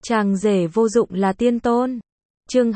Chàng rể vô dụng là tiên tôn. Chương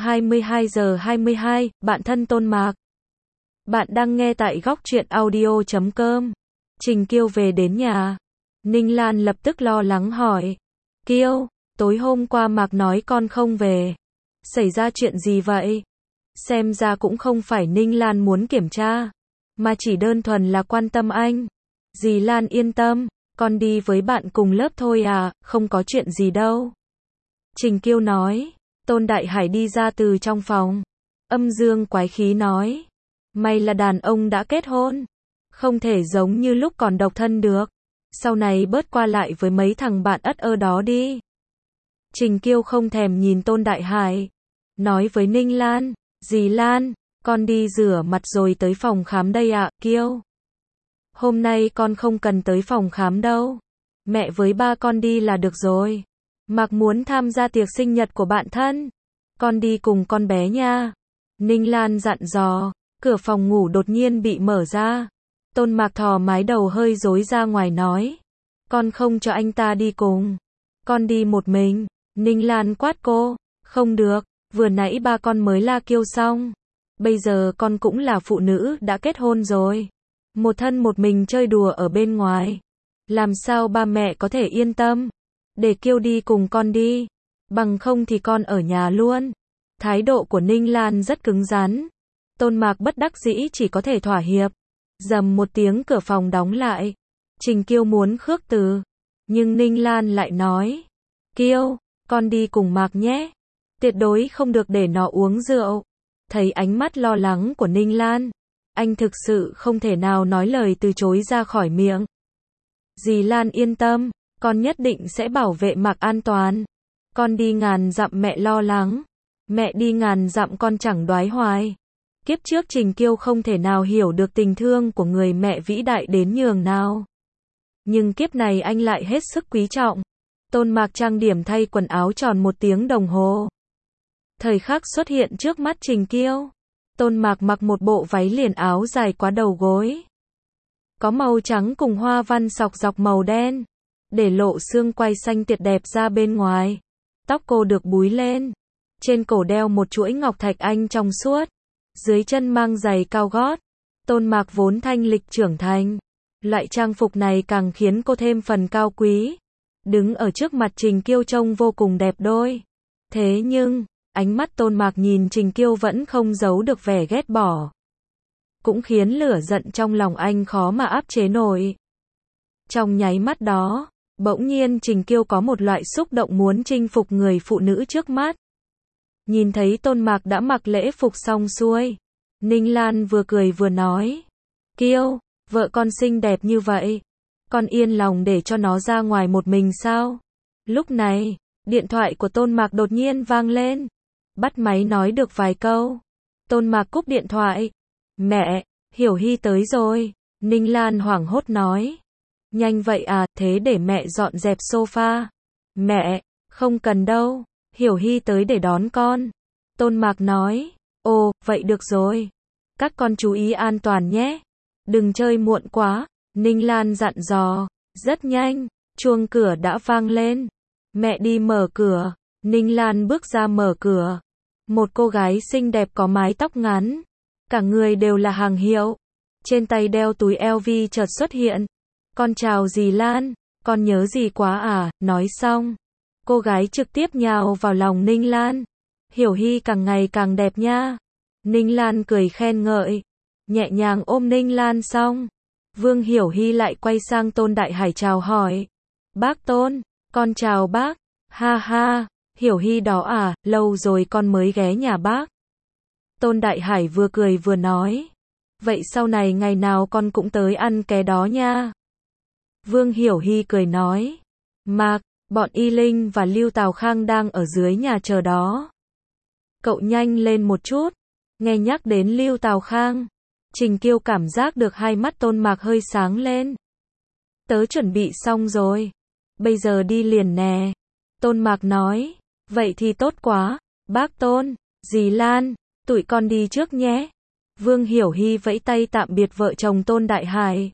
22:22, bạn thân Tôn Mạc. Bạn đang nghe tại góc truyện audio.com. Trình Kiêu về đến nhà. Ninh Lan lập tức lo lắng hỏi. Kiêu, tối hôm qua Mạc nói con không về. Xảy ra chuyện gì vậy? Xem ra cũng không phải Ninh Lan muốn kiểm tra, mà chỉ đơn thuần là quan tâm anh. Dì Lan yên tâm, con đi với bạn cùng lớp thôi à, không có chuyện gì đâu. Trình Kiêu nói. Tôn Đại Hải đi ra từ trong phòng. Âm dương quái khí nói. Mày là đàn ông đã kết hôn, không thể giống như lúc còn độc thân được. Sau này bớt qua lại với mấy thằng bạn ất ơ đó đi. Trình Kiêu không thèm nhìn Tôn Đại Hải. Nói với Ninh Lan. Dì Lan, con đi rửa mặt rồi tới phòng khám đây ạ. Kiêu, hôm nay con không cần tới phòng khám đâu. Mẹ với ba con đi là được rồi. Mạc muốn tham gia tiệc sinh nhật của bạn thân. Con đi cùng con bé nha. Ninh Lan dặn dò. Cửa phòng ngủ đột nhiên bị mở ra. Tôn Mạc thò mái đầu hơi rối ra ngoài nói. Con không cho anh ta đi cùng. Con đi một mình. Ninh Lan quát cô. Không được, vừa nãy ba con mới la Kiêu xong. Bây giờ con cũng là phụ nữ đã kết hôn rồi. Một thân một mình chơi đùa ở bên ngoài. Làm sao ba mẹ có thể yên tâm? Để Kiêu đi cùng con đi. Bằng không thì con ở nhà luôn. Thái độ của Ninh Lan rất cứng rắn. Tôn Mạc bất đắc dĩ chỉ có thể thỏa hiệp. Rầm một tiếng cửa phòng đóng lại. Trình Kiêu muốn khước từ. Nhưng Ninh Lan lại nói. Kiêu, con đi cùng Mạc nhé. Tuyệt đối không được để nó uống rượu. Thấy ánh mắt lo lắng của Ninh Lan, anh thực sự không thể nào nói lời từ chối ra khỏi miệng. Dì Lan yên tâm, con nhất định sẽ bảo vệ Mạc an toàn. Con đi ngàn dặm mẹ lo lắng. Mẹ đi ngàn dặm con chẳng đoái hoài. Kiếp trước Trình Kiêu không thể nào hiểu được tình thương của người mẹ vĩ đại đến nhường nào. Nhưng kiếp này anh lại hết sức quý trọng. Tôn Mạc trang điểm thay quần áo tròn 1 tiếng đồng hồ. Thời khắc xuất hiện trước mắt Trình Kiêu. Tôn Mạc mặc một bộ váy liền áo dài quá đầu gối. Có màu trắng cùng hoa văn sọc dọc màu đen. Để lộ xương quai xanh tuyệt đẹp ra bên ngoài. Tóc cô được búi lên. Trên cổ đeo một chuỗi ngọc thạch anh trong suốt. Dưới chân mang giày cao gót. Tôn Mạc vốn thanh lịch trưởng thành. Loại trang phục này càng khiến cô thêm phần cao quý. Đứng ở trước mặt Trình Kiêu trông vô cùng đẹp đôi. Thế nhưng, ánh mắt Tôn Mạc nhìn Trình Kiêu vẫn không giấu được vẻ ghét bỏ. Cũng khiến lửa giận trong lòng anh khó mà áp chế nổi. Trong nháy mắt đó, bỗng nhiên Trình Kiêu có một loại xúc động muốn chinh phục người phụ nữ trước mắt. Nhìn thấy Tôn Mạc đã mặc lễ phục xong xuôi. Ninh Lan vừa cười vừa nói. Kiêu, vợ con xinh đẹp như vậy. Con yên lòng để cho nó ra ngoài một mình sao? Lúc này, điện thoại của Tôn Mạc đột nhiên vang lên. Bắt máy nói được vài câu. Tôn Mạc cúp điện thoại. Mẹ, Hiểu Hy tới rồi. Ninh Lan hoảng hốt nói. Nhanh vậy à, thế để mẹ dọn dẹp sofa. Mẹ, không cần đâu. Hiểu Hy tới để đón con. Tôn Mạc nói. Ồ, vậy được rồi. Các con chú ý an toàn nhé. Đừng chơi muộn quá. Ninh Lan dặn dò. Rất nhanh, chuông cửa đã vang lên. Mẹ đi mở cửa. Ninh Lan bước ra mở cửa. Một cô gái xinh đẹp có mái tóc ngắn. Cả người đều là hàng hiệu. Trên tay đeo túi LV chợt xuất hiện. Con chào dì Lan. Con nhớ gì quá à, nói xong. Cô gái trực tiếp nhào vào lòng Ninh Lan. Hiểu Hy càng ngày càng đẹp nha. Ninh Lan cười khen ngợi. Nhẹ nhàng ôm Ninh Lan xong. Vương Hiểu Hy lại quay sang Tôn Đại Hải chào hỏi. Bác Tôn, con chào bác. Ha ha, Hiểu Hy đó à, lâu rồi con mới ghé nhà bác. Tôn Đại Hải vừa cười vừa nói. Vậy sau này ngày nào con cũng tới ăn ké đó nha. Vương Hiểu Hy cười nói. Mạc, bọn Y Linh và Lưu Tào Khang đang ở dưới nhà chờ đó. Cậu nhanh lên một chút. Nghe nhắc đến Lưu Tào Khang, Trình Kiêu cảm giác được hai mắt Tôn Mạc hơi sáng lên. Tớ chuẩn bị xong rồi. Bây giờ đi liền nè. Tôn Mạc nói. Vậy thì tốt quá. Bác Tôn, dì Lan, tụi con đi trước nhé. Vương Hiểu Hy vẫy tay tạm biệt vợ chồng Tôn Đại Hải.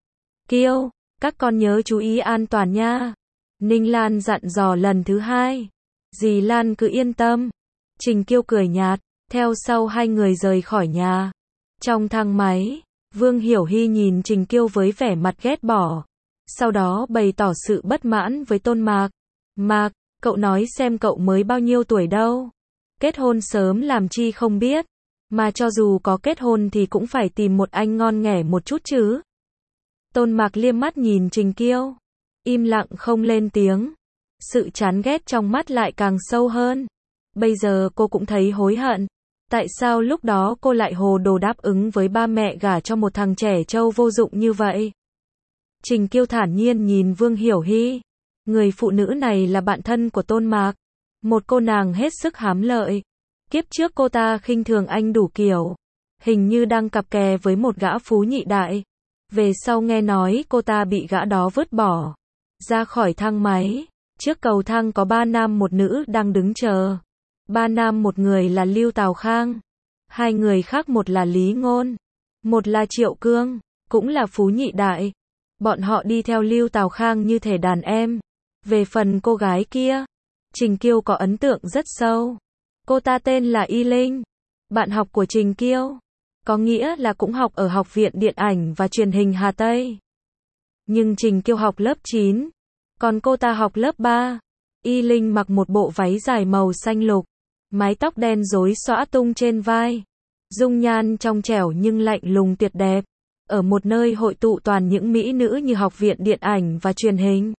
Kiêu, các con nhớ chú ý an toàn nha. Ninh Lan dặn dò lần thứ 2. Dì Lan cứ yên tâm. Trình Kiêu cười nhạt, theo sau hai người rời khỏi nhà. Trong thang máy, Vương Hiểu Hy nhìn Trình Kiêu với vẻ mặt ghét bỏ. Sau đó bày tỏ sự bất mãn với Tôn Mạc. Mạc, cậu nói xem cậu mới bao nhiêu tuổi đâu. Kết hôn sớm làm chi không biết. Mà cho dù có kết hôn thì cũng phải tìm một anh ngon nghẻ một chút chứ. Tôn Mạc liếc mắt nhìn Trình Kiêu. Im lặng không lên tiếng. Sự chán ghét trong mắt lại càng sâu hơn. Bây giờ cô cũng thấy hối hận. Tại sao lúc đó cô lại hồ đồ đáp ứng với ba mẹ gả cho một thằng trẻ trâu vô dụng như vậy? Trình Kiêu thản nhiên nhìn Vương Hiểu Hy. Người phụ nữ này là bạn thân của Tôn Mạc. Một cô nàng hết sức hám lợi. Kiếp trước cô ta khinh thường anh đủ kiểu. Hình như đang cặp kè với một gã phú nhị đại. Về sau nghe nói cô ta bị gã đó vứt bỏ. Ra khỏi thang máy. Trước cầu thang có 3 nam một nữ đang đứng chờ. 3 nam một người là Lưu Tào Khang. 2 người khác một là Lý Ngôn. Một là Triệu Cương, cũng là phú nhị đại. Bọn họ đi theo Lưu Tào Khang như thể đàn em. Về phần cô gái kia, Trình Kiêu có ấn tượng rất sâu. Cô ta tên là Y Linh, bạn học của Trình Kiêu. Có nghĩa là cũng học ở Học viện Điện ảnh và Truyền hình Hà Tây. Nhưng Trình Kiêu học lớp 9, còn cô ta học lớp 3. Y Linh mặc một bộ váy dài màu xanh lục, mái tóc đen rối xõa tung trên vai. Dung nhan trong trẻo nhưng lạnh lùng tuyệt đẹp. Ở một nơi hội tụ toàn những mỹ nữ như Học viện Điện ảnh và Truyền hình,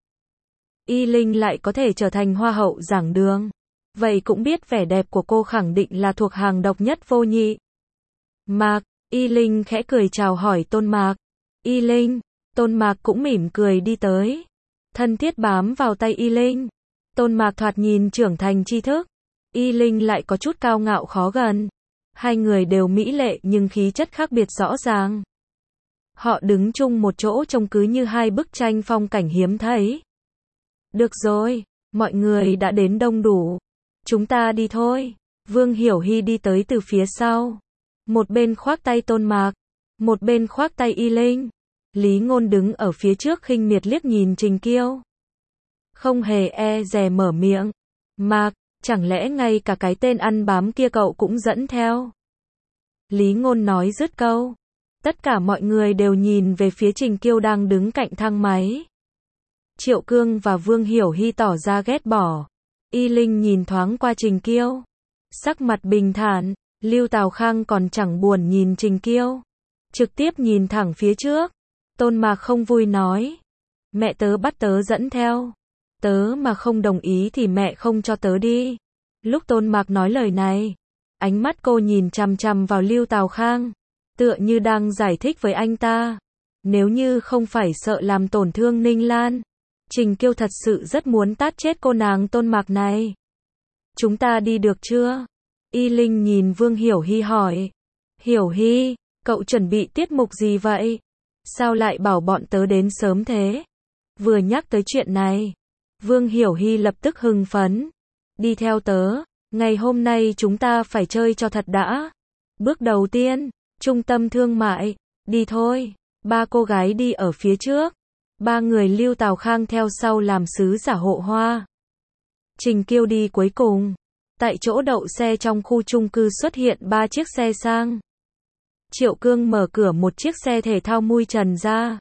Y Linh lại có thể trở thành hoa hậu giảng đường. Vậy cũng biết vẻ đẹp của cô khẳng định là thuộc hàng độc nhất vô nhị. Mạc, Y Linh khẽ cười chào hỏi Tôn Mạc. Y Linh, Tôn Mạc cũng mỉm cười đi tới. Thân thiết bám vào tay Y Linh. Tôn Mạc thoạt nhìn trưởng thành tri thức. Y Linh lại có chút cao ngạo khó gần. Hai người đều mỹ lệ nhưng khí chất khác biệt rõ ràng. Họ đứng chung một chỗ trông cứ như hai bức tranh phong cảnh hiếm thấy. Được rồi, mọi người đã đến đông đủ. Chúng ta đi thôi. Vương Hiểu Hy đi tới từ phía sau. Một bên khoác tay Tôn Mạc, một bên khoác tay Y Linh. Lý Ngôn đứng ở phía trước khinh miệt liếc nhìn Trình Kiêu. Không hề e dè mở miệng. Mạc, chẳng lẽ ngay cả cái tên ăn bám kia cậu cũng dẫn theo? Lý Ngôn nói dứt câu. Tất cả mọi người đều nhìn về phía Trình Kiêu đang đứng cạnh thang máy. Triệu Cương và Vương Hiểu Hy tỏ ra ghét bỏ. Y Linh nhìn thoáng qua Trình Kiêu. Sắc mặt bình thản. Lưu Tào Khang còn chẳng buồn nhìn Trình Kiêu. Trực tiếp nhìn thẳng phía trước. Tôn Mạc không vui nói. Mẹ tớ bắt tớ dẫn theo. Tớ mà không đồng ý thì mẹ không cho tớ đi. Lúc Tôn Mạc nói lời này, ánh mắt cô nhìn chằm chằm vào Lưu Tào Khang. Tựa như đang giải thích với anh ta. Nếu như không phải sợ làm tổn thương Ninh Lan, Trình Kiêu thật sự rất muốn tát chết cô nàng Tôn Mạc này. Chúng ta đi được chưa? Y Linh nhìn Vương Hiểu Hy hỏi. Hiểu Hy, cậu chuẩn bị tiết mục gì vậy? Sao lại bảo bọn tớ đến sớm thế? Vừa nhắc tới chuyện này, Vương Hiểu Hy lập tức hưng phấn. Đi theo tớ, ngày hôm nay chúng ta phải chơi cho thật đã. Bước đầu tiên, trung tâm thương mại, đi thôi. 3 cô gái đi ở phía trước. 3 người Lưu Tào Khang theo sau làm sứ giả hộ hoa. Trình Kiêu đi cuối cùng. Tại chỗ đậu xe trong khu chung cư xuất hiện 3 chiếc xe sang. Triệu Cương mở cửa một chiếc xe thể thao mui trần ra.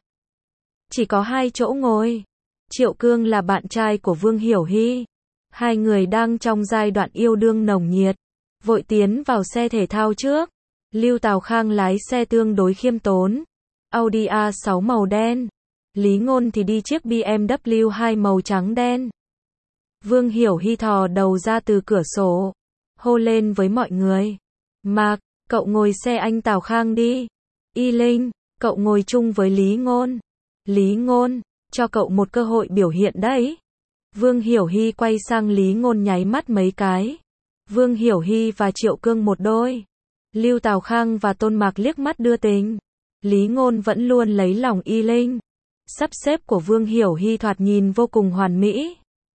Chỉ có 2 chỗ ngồi. Triệu Cương là bạn trai của Vương Hiểu Hy. Hai người đang trong giai đoạn yêu đương nồng nhiệt. Vội tiến vào xe thể thao trước. Lưu Tào Khang lái xe tương đối khiêm tốn. Audi A6 màu đen. Lý Ngôn thì đi chiếc BMW 2 màu trắng đen. Vương Hiểu Hy thò đầu ra từ cửa sổ. Hô lên với mọi người. Mạc, cậu ngồi xe anh Tào Khang đi. Y Linh, cậu ngồi chung với Lý Ngôn. Lý Ngôn, cho cậu một cơ hội biểu hiện đấy. Vương Hiểu Hy quay sang Lý Ngôn nháy mắt mấy cái. Vương Hiểu Hy và Triệu Cương một đôi. Lưu Tào Khang và Tôn Mạc liếc mắt đưa tình. Lý Ngôn vẫn luôn lấy lòng Y Linh. Sắp xếp của Vương Hiểu Hy thoạt nhìn vô cùng hoàn mỹ.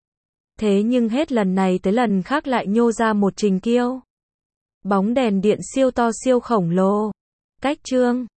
Thế nhưng hết lần này tới lần khác lại nhô ra một Trình Kiêu. Bóng đèn điện siêu to siêu khổng lồ. Cách chương